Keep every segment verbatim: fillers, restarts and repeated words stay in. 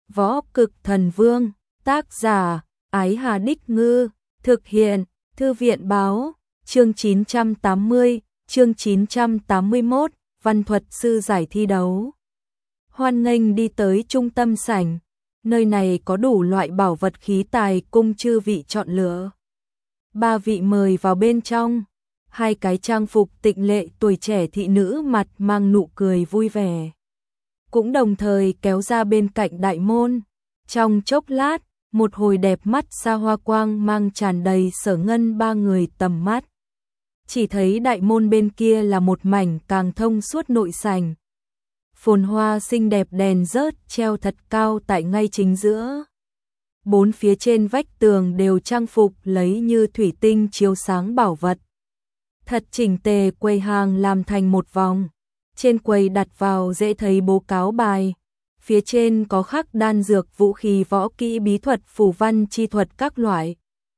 Võ Cực Thần Vương, tác giả, Ái Hà Đích Ngư, thực hiện, Thư viện Báo, chương chín trăm tám mươi, chương chín trăm tám mươi mốt, văn thuật sư giải thi đấu. Hoan nghênh đi tới trung tâm sảnh, nơi này có đủ loại bảo vật khí tài cung chư vị chọn lựa. Ba vị mời vào bên trong, hai cái trang phục tịnh lệ tuổi trẻ thị nữ mặt mang nụ cười vui vẻ. Cũng đồng thời kéo ra bên cạnh đại môn, trong chốc lát, một hồi đẹp mắt xa hoa quang mang tràn đầy Sở Ngân ba người tầm mắt. Chỉ thấy đại môn bên kia là một mảnh càng thông suốt nội sảnh. Phồn hoa xinh đẹp đèn rớt treo thật cao tại ngay chính giữa. Bốn phía trên vách tường đều trang phục lấy như thủy tinh chiếu sáng bảo vật. Thật chỉnh tề quầy hàng làm thành một vòng. Trên quầy đặt vào dễ thấy bố cáo bài. Phía trên có khắc đan dược, vũ khí, võ kỹ, bí thuật, phù văn, chi thuật các loại.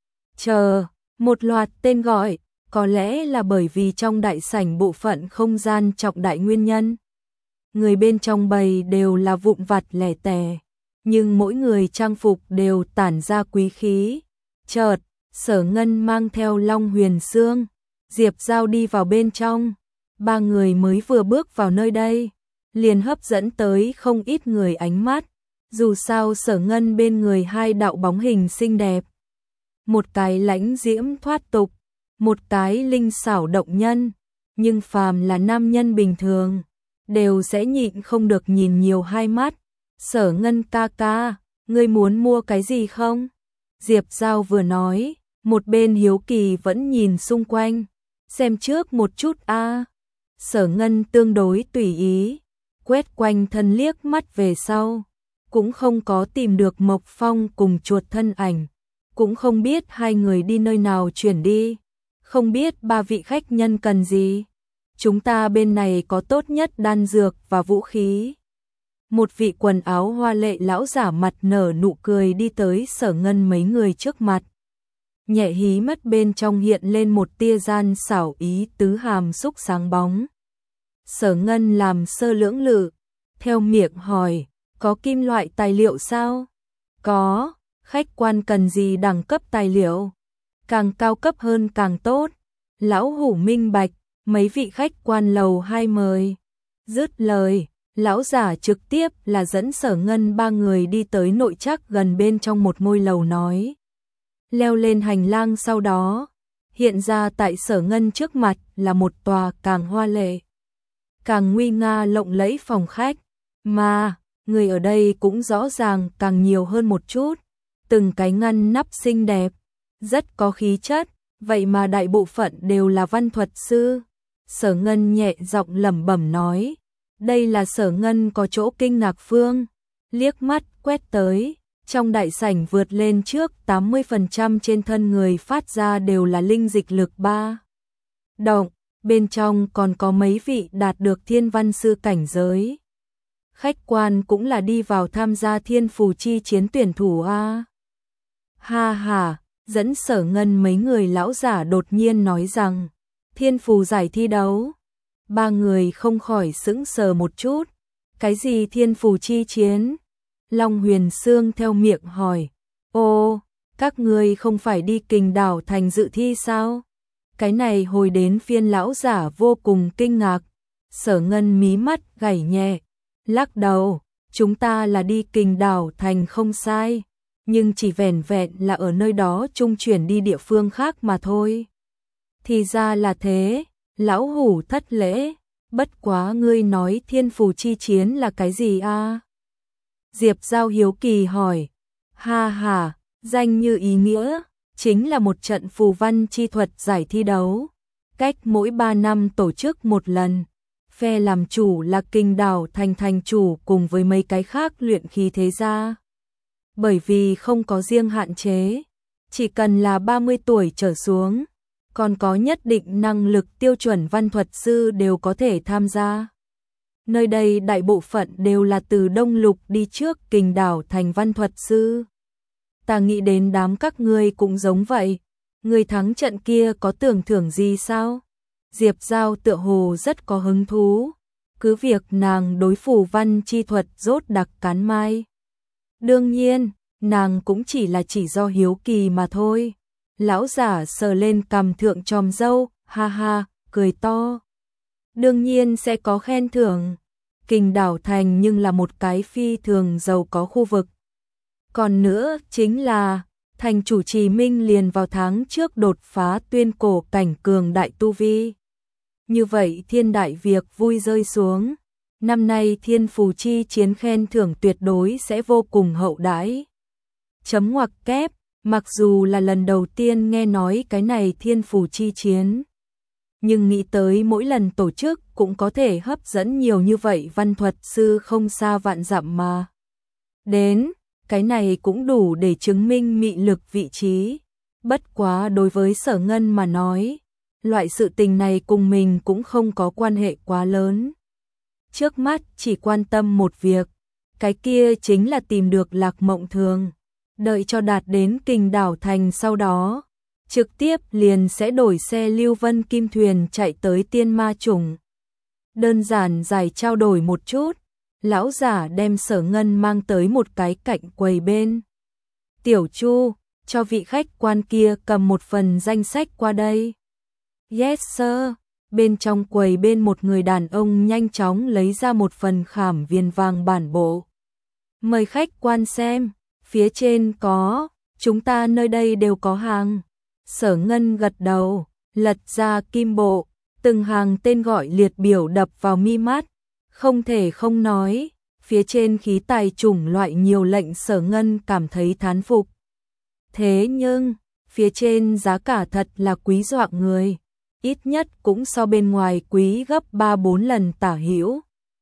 Chờ, một loạt tên gọi, có lẽ là bởi vì trong đại sảnh bộ phận không gian trọng đại nguyên nhân. Người bên trong bầy đều là vụn vặt lẻ tẻ, nhưng mỗi người trang phục đều tản ra quý khí. Chợt, Sở Ngân mang theo Long Huyền Xương, Diệp Giao đi vào bên trong. Ba người mới vừa bước vào nơi đây, liền hấp dẫn tới không ít người ánh mắt. Dù sao Sở Ngân bên người hai đạo bóng hình xinh đẹp. Một cái lãnh diễm thoát tục, một cái linh xảo động nhân. Nhưng phàm là nam nhân bình thường, đều sẽ nhịn không được nhìn nhiều hai mắt. Sở Ngân ca ca, ngươi muốn mua cái gì không? Diệp Giao vừa nói, một bên hiếu kỳ vẫn nhìn xung quanh. Xem trước một chút a. Sở Ngân tương đối tùy ý, quét quanh thân liếc mắt về sau, cũng không có tìm được Mộc Phong cùng chuột thân ảnh, cũng không biết hai người đi nơi nào chuyển đi, không biết ba vị khách nhân cần gì. Chúng ta bên này có tốt nhất đan dược và vũ khí. Một vị quần áo hoa lệ lão giả mặt nở nụ cười đi tới Sở Ngân mấy người trước mặt. Nhẹ hí mắt bên trong hiện lên một tia gian xảo ý tứ hàm xúc sáng bóng. Sở Ngân làm sơ lưỡng lự, theo miệng hỏi, có kim loại tài liệu sao? Có, khách quan cần gì đẳng cấp tài liệu? Càng cao cấp hơn càng tốt. Lão hủ minh bạch, mấy vị khách quan lầu hai mời. Dứt lời, lão giả trực tiếp là dẫn Sở Ngân ba người đi tới nội trắc gần bên trong một ngôi lầu nói. Leo lên hành lang sau đó, hiện ra tại Sở Ngân trước mặt là một tòa càng hoa lệ, càng nguy nga lộng lẫy phòng khách, mà người ở đây cũng rõ ràng càng nhiều hơn một chút, từng cái ngăn nắp xinh đẹp, rất có khí chất, vậy mà đại bộ phận đều là văn thuật sư. Sở Ngân nhẹ giọng lẩm bẩm nói, đây là Sở Ngân có chỗ kinh ngạc phương, liếc mắt quét tới, trong đại sảnh vượt lên trước tám mươi phần trăm trên thân người phát ra đều là linh dịch lực ba động. Bên trong còn có mấy vị đạt được thiên văn sư cảnh giới. Khách quan cũng là đi vào tham gia thiên phù chi chiến tuyển thủ a. Ha ha, dẫn Sở Ngân mấy người lão giả đột nhiên nói rằng, thiên phù giải thi đấu. Ba người không khỏi sững sờ một chút. Cái gì thiên phù chi chiến? Long Huyền Xương theo miệng hỏi, ô, các ngươi không phải đi Kình Đảo thành dự thi sao? Cái này hồi đến phiên lão giả vô cùng kinh ngạc. Sở Ngân mí mắt gảy nhẹ, lắc đầu, chúng ta là đi Kình Đảo thành không sai, nhưng chỉ vẻn vẹn là ở nơi đó trung chuyển đi địa phương khác mà thôi. Thì ra là thế, lão hủ thất lễ, bất quá ngươi nói thiên phù chi chiến là cái gì a? Diệp Giao hiếu kỳ hỏi, ha ha, danh như ý nghĩa, chính là một trận phù văn chi thuật giải thi đấu, cách mỗi ba năm tổ chức một lần, phe làm chủ là Kình Đảo thành thành chủ cùng với mấy cái khác luyện khí thế gia. Bởi vì không có riêng hạn chế, chỉ cần là ba mươi tuổi trở xuống, còn có nhất định năng lực tiêu chuẩn văn thuật sư đều có thể tham gia. Nơi đây đại bộ phận đều là từ Đông Lục đi trước Kình Đảo thành văn thuật sư. Ta nghĩ đến đám các ngươi cũng giống vậy. Người thắng trận kia có tưởng thưởng gì sao? Diệp Giao tựa hồ rất có hứng thú. Cứ việc nàng đối phù văn chi thuật rốt đặc cán mai. Đương nhiên, nàng cũng chỉ là chỉ do hiếu kỳ mà thôi. Lão giả sờ lên cằm thượng tròm râu, ha ha, cười to. Đương nhiên sẽ có khen thưởng. Kình Đảo Thành nhưng là một cái phi thường giàu có khu vực. Còn nữa chính là, thành chủ Trì Minh liền vào tháng trước đột phá tuyên cổ cảnh cường đại tu vi. Như vậy thiên đại việc vui rơi xuống. Năm nay thiên phù chi chiến khen thưởng tuyệt đối sẽ vô cùng hậu đãi. Chấm ngoặc kép, mặc dù là lần đầu tiên nghe nói cái này thiên phù chi chiến. Nhưng nghĩ tới mỗi lần tổ chức cũng có thể hấp dẫn nhiều như vậy văn thuật sư không xa vạn dặm mà. Đến, cái này cũng đủ để chứng minh mị lực vị trí. Bất quá đối với Sở Ngân mà nói, loại sự tình này cùng mình cũng không có quan hệ quá lớn. Trước mắt chỉ quan tâm một việc, cái kia chính là tìm được Lạc Mộng Thường. Đợi cho đạt đến Kình Đảo Thành sau đó, trực tiếp liền sẽ đổi xe Lưu Vân Kim Thuyền chạy tới Tiên Ma Chủng. Đơn giản giải trao đổi một chút, lão giả đem Sở Ngân mang tới một cái cạnh quầy bên. Tiểu Chu, cho vị khách quan kia cầm một phần danh sách qua đây. Yes sir. Bên trong quầy bên một người đàn ông nhanh chóng lấy ra một phần khảm viền vàng bản bộ. Mời khách quan xem, phía trên có, chúng ta nơi đây đều có hàng. Sở Ngân gật đầu, lật ra kim bộ, từng hàng tên gọi liệt biểu đập vào mi mắt. Không thể không nói, phía trên khí tài chủng loại nhiều lệnh Sở Ngân cảm thấy thán phục. Thế nhưng, phía trên giá cả thật là quý dọa người. Ít nhất cũng so bên ngoài quý gấp ba bốn lần tả hữu.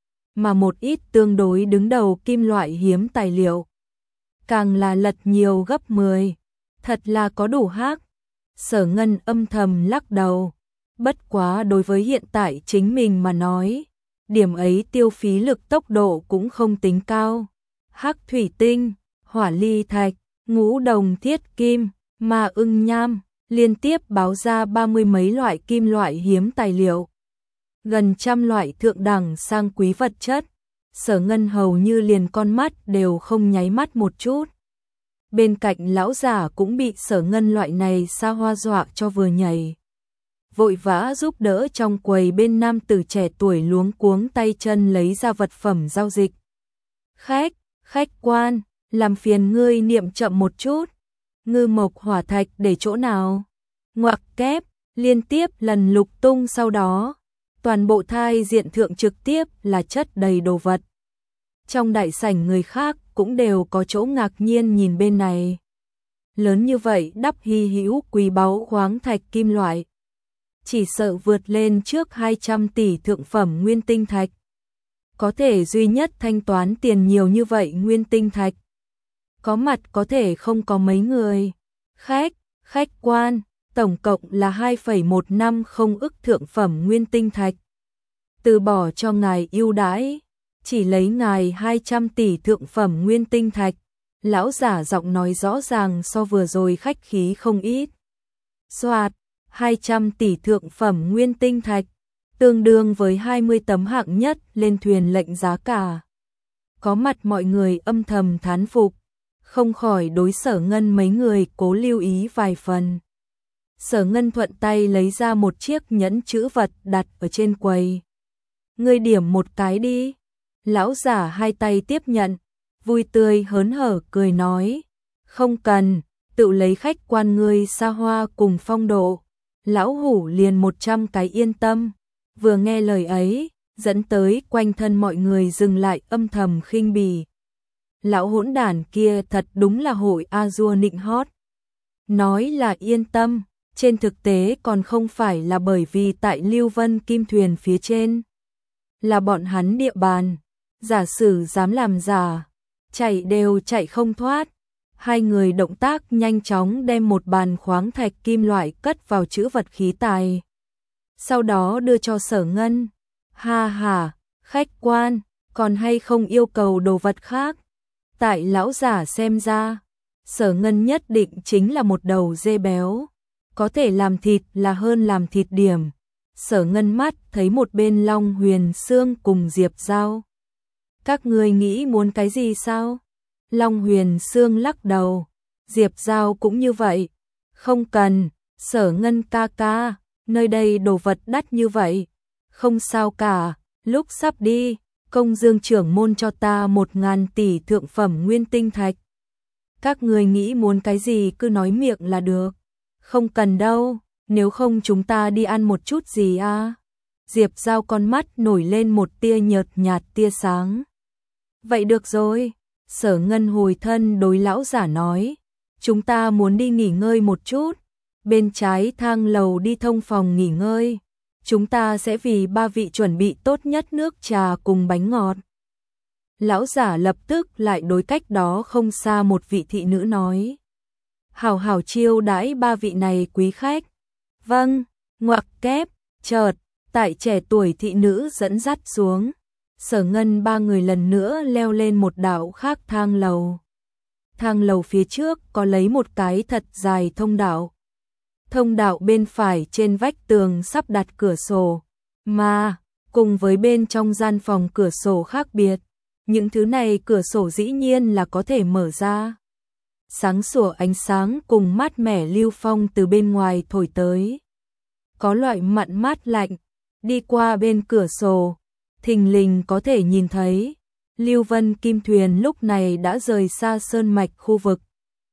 Mà một ít tương đối đứng đầu kim loại hiếm tài liệu. Càng là lật nhiều gấp mười. Thật là có đủ hác. Sở Ngân âm thầm lắc đầu. Bất quá đối với hiện tại chính mình mà nói, điểm ấy tiêu phí lực tốc độ cũng không tính cao. Hắc thủy tinh, hỏa ly thạch, ngũ đồng thiết kim, ma ưng nham, liên tiếp báo ra ba mươi mấy loại kim loại hiếm tài liệu. Gần trăm loại thượng đẳng sang quý vật chất. Sở Ngân hầu như liền con mắt đều không nháy mắt một chút. Bên cạnh lão giả cũng bị Sở Ngân loại này xa hoa dọa cho vừa nhảy. Vội vã giúp đỡ trong quầy bên nam tử trẻ tuổi luống cuống tay chân lấy ra vật phẩm giao dịch. Khách, khách quan, làm phiền ngươi niệm chậm một chút. Ngư mộc hỏa thạch để chỗ nào? Ngoặc kép, liên tiếp lần lục tung sau đó. Toàn bộ thai diện thượng trực tiếp là chất đầy đồ vật. Trong đại sảnh người khác cũng đều có chỗ ngạc nhiên nhìn bên này. Lớn như vậy đắp hy hữu quý báu khoáng thạch kim loại. Chỉ sợ vượt lên trước hai trăm tỷ thượng phẩm nguyên tinh thạch. Có thể duy nhất thanh toán tiền nhiều như vậy nguyên tinh thạch. Có mặt có thể không có mấy người. Khách, khách quan, tổng cộng là hai phẩy một năm không ức thượng phẩm nguyên tinh thạch. Từ bỏ cho ngài ưu đãi, chỉ lấy ngài hai trăm tỷ thượng phẩm nguyên tinh thạch. Lão giả giọng nói rõ ràng so vừa rồi khách khí không ít. Soạt, hai trăm tỷ thượng phẩm nguyên tinh thạch, tương đương với hai mươi tấm hạng nhất lên thuyền lệnh giá cả. Có mặt mọi người âm thầm thán phục, không khỏi đối Sở Ngân mấy người cố lưu ý vài phần. Sở Ngân thuận tay lấy ra một chiếc nhẫn chữ vật đặt ở trên quầy. Ngươi điểm một cái đi. Lão giả hai tay tiếp nhận, vui tươi hớn hở cười nói. Không cần, tự lấy khách quan ngươi xa hoa cùng phong độ. Lão hủ liền một trăm cái yên tâm. Vừa nghe lời ấy, dẫn tới quanh thân mọi người dừng lại âm thầm khinh bỉ. Lão hỗn đản kia thật đúng là hội A-dua nịnh hót. Nói là yên tâm, trên thực tế còn không phải là bởi vì tại Lưu Vân Kim Thuyền phía trên. Là bọn hắn địa bàn, giả sử dám làm giả, chạy đều chạy không thoát. Hai người động tác nhanh chóng đem một bàn khoáng thạch kim loại cất vào trữ vật khí tài. Sau đó đưa cho Sở Ngân. Ha ha, khách quan, còn hay không yêu cầu đồ vật khác? Tại lão giả xem ra, Sở Ngân nhất định chính là một đầu dê béo. Có thể làm thịt là hơn làm thịt điểm. Sở Ngân mắt thấy một bên Long Huyền Sương cùng Diệp Giao. Các ngươi nghĩ muốn cái gì sao? Long Huyền Sương lắc đầu. Diệp Giao cũng như vậy. Không cần, Sở Ngân ca ca, nơi đây đồ vật đắt như vậy. Không sao cả, lúc sắp đi, Công Dương trưởng môn cho ta một ngàn tỷ thượng phẩm nguyên tinh thạch. Các người nghĩ muốn cái gì cứ nói miệng là được. Không cần đâu, nếu không chúng ta đi ăn một chút gì à? Diệp Giao con mắt nổi lên một tia nhợt nhạt tia sáng. Vậy được rồi, Sở Ngân hồi thân đối lão giả nói. Chúng ta muốn đi nghỉ ngơi một chút. Bên trái thang lầu đi thông phòng nghỉ ngơi. Chúng ta sẽ vì ba vị chuẩn bị tốt nhất nước trà cùng bánh ngọt. Lão giả lập tức lại đối cách đó không xa một vị thị nữ nói. Hảo hảo chiêu đãi ba vị này quý khách. Vâng, ngoặc kép, chợt, tại trẻ tuổi thị nữ dẫn dắt xuống. Sở Ngân ba người lần nữa leo lên một đạo khác thang lầu. Thang lầu phía trước có lấy một cái thật dài thông đạo. Thông đạo bên phải trên vách tường sắp đặt cửa sổ, mà cùng với bên trong gian phòng cửa sổ khác biệt, những thứ này cửa sổ dĩ nhiên là có thể mở ra. Sáng sủa ánh sáng cùng mát mẻ lưu phong từ bên ngoài thổi tới. Có loại mặn mát lạnh, đi qua bên cửa sổ, thình lình có thể nhìn thấy Lưu Vân Kim Thuyền lúc này đã rời xa sơn mạch khu vực,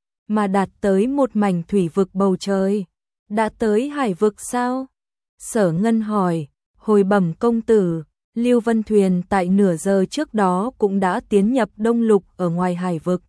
mà đạt tới một mảnh thủy vực bầu trời. Đã tới hải vực sao? Sở Ngân hỏi. Hồi bẩm công tử, Lưu Vân Thuyền tại nửa giờ trước đó cũng đã tiến nhập Đông Lục ở ngoài hải vực.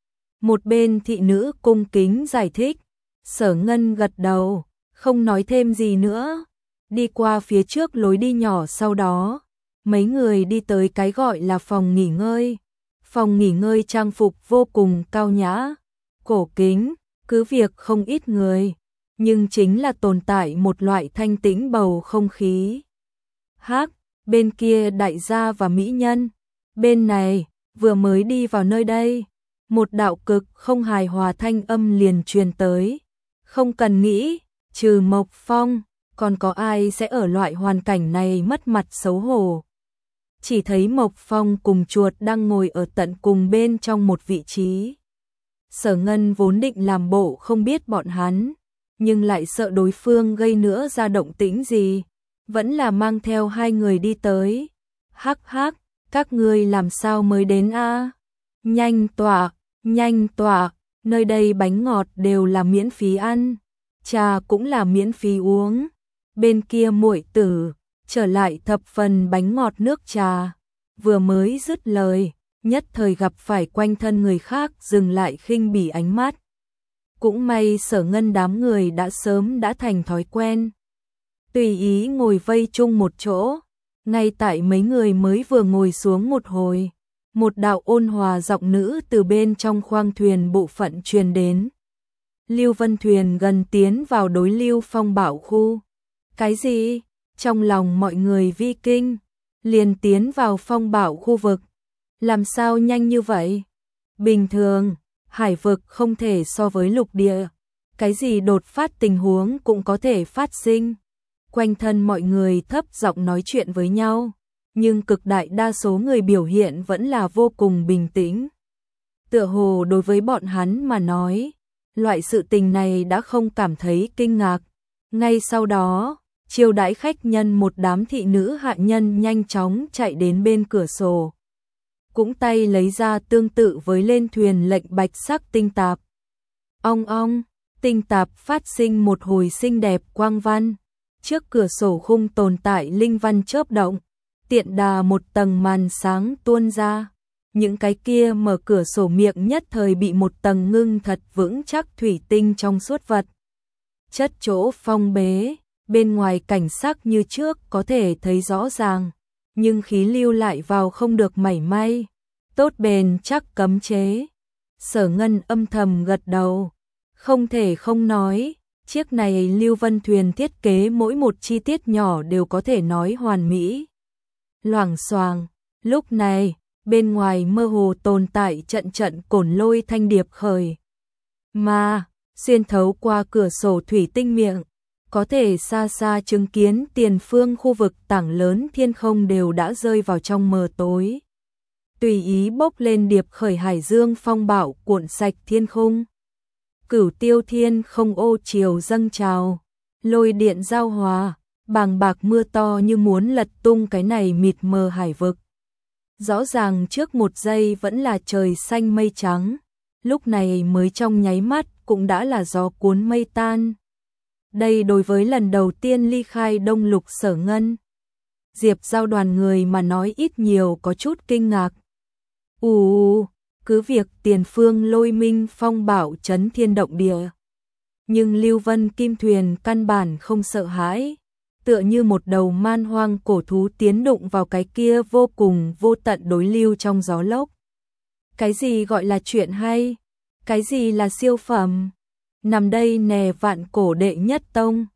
Một bên thị nữ cung kính giải thích. Sở Ngân gật đầu, không nói thêm gì nữa. Đi qua phía trước lối đi nhỏ, sau đó mấy người đi tới cái gọi là phòng nghỉ ngơi. Phòng nghỉ ngơi trang phục vô cùng cao nhã, cổ kính, cứ việc không ít người, nhưng chính là tồn tại một loại thanh tĩnh bầu không khí. Hắc, bên kia đại gia và mỹ nhân, bên này vừa mới đi vào nơi đây, một đạo cực không hài hòa thanh âm liền truyền tới. Không cần nghĩ, trừ Mộc Phong, còn có ai sẽ ở loại hoàn cảnh này mất mặt xấu hổ. Chỉ thấy Mộc Phong cùng chuột đang ngồi ở tận cùng bên trong một vị trí. Sở Ngân vốn định làm bộ không biết bọn hắn, nhưng lại sợ đối phương gây nữa ra động tĩnh gì, vẫn là mang theo hai người đi tới. Hắc hắc, các ngươi làm sao mới đến a? Nhanh tọa, nhanh tọa, nơi đây bánh ngọt đều là miễn phí ăn, trà cũng là miễn phí uống. Bên kia muội tử trở lại thập phần bánh ngọt nước trà, vừa mới dứt lời, nhất thời gặp phải quanh thân người khác dừng lại khinh bỉ ánh mắt. Cũng may Sở Ngân đám người đã sớm đã thành thói quen, tùy ý ngồi vây chung một chỗ. Ngay tại mấy người mới vừa ngồi xuống một hồi, một đạo ôn hòa giọng nữ từ bên trong khoang thuyền bộ phận truyền đến. Lưu Vân Thuyền gần tiến vào đối Lưu Phong bảo khu. Cái gì? Trong lòng mọi người vi kinh, liền tiến vào phong bảo khu vực. Làm sao nhanh như vậy? Bình thường, hải vực không thể so với lục địa. Cái gì đột phát tình huống cũng có thể phát sinh. Quanh thân mọi người thấp giọng nói chuyện với nhau, nhưng cực đại đa số người biểu hiện vẫn là vô cùng bình tĩnh. Tựa hồ đối với bọn hắn mà nói, loại sự tình này đã không cảm thấy kinh ngạc. Ngay sau đó, chiêu đãi khách nhân một đám thị nữ hạ nhân nhanh chóng chạy đến bên cửa sổ. Cũng tay lấy ra tương tự với lên thuyền lệnh bạch sắc tinh tạp. Ong ong, tinh tạp phát sinh một hồi xinh đẹp quang văn. Trước cửa sổ khung tồn tại linh văn chớp động, tiện đà một tầng màn sáng tuôn ra. Những cái kia mở cửa sổ miệng nhất thời bị một tầng ngưng thật vững chắc thủy tinh trong suốt vật chất chỗ phong bế. Bên ngoài cảnh sắc như trước có thể thấy rõ ràng, nhưng khí lưu lại vào không được mảy may. Tốt bền chắc cấm chế. Sở Ngân âm thầm gật đầu, không thể không nói, chiếc này Lưu Vân Thuyền thiết kế mỗi một chi tiết nhỏ đều có thể nói hoàn mỹ. Loảng xoàng, lúc này, bên ngoài mơ hồ tồn tại trận trận cổn lôi thanh điệp khởi. Mà, xuyên thấu qua cửa sổ thủy tinh miệng, có thể xa xa chứng kiến tiền phương khu vực tảng lớn thiên không đều đã rơi vào trong mờ tối. tùy ý bốc lên điệp khởi hải dương phong bạo cuộn sạch thiên khung. Cửu Tiêu Thiên không ô chiều dâng trào, lôi điện giao hòa, bàng bạc mưa to như muốn lật tung cái này mịt mờ hải vực. Rõ ràng trước một giây vẫn là trời xanh mây trắng, lúc này mới trong nháy mắt cũng đã là gió cuốn mây tan. Đây đối với lần đầu tiên ly khai Đông Lục Sở Ngân, Diệp Giao đoàn người mà nói ít nhiều có chút kinh ngạc. Ù, cứ việc tiền phương lôi minh phong bạo chấn thiên động địa, nhưng Lưu Vân Kim Thuyền căn bản không sợ hãi, tựa như một đầu man hoang cổ thú tiến đụng vào cái kia vô cùng vô tận đối lưu trong gió lốc. Cái gì gọi là chuyện hay? Cái gì là siêu phẩm? Nằm đây nè vạn cổ đệ nhất tông.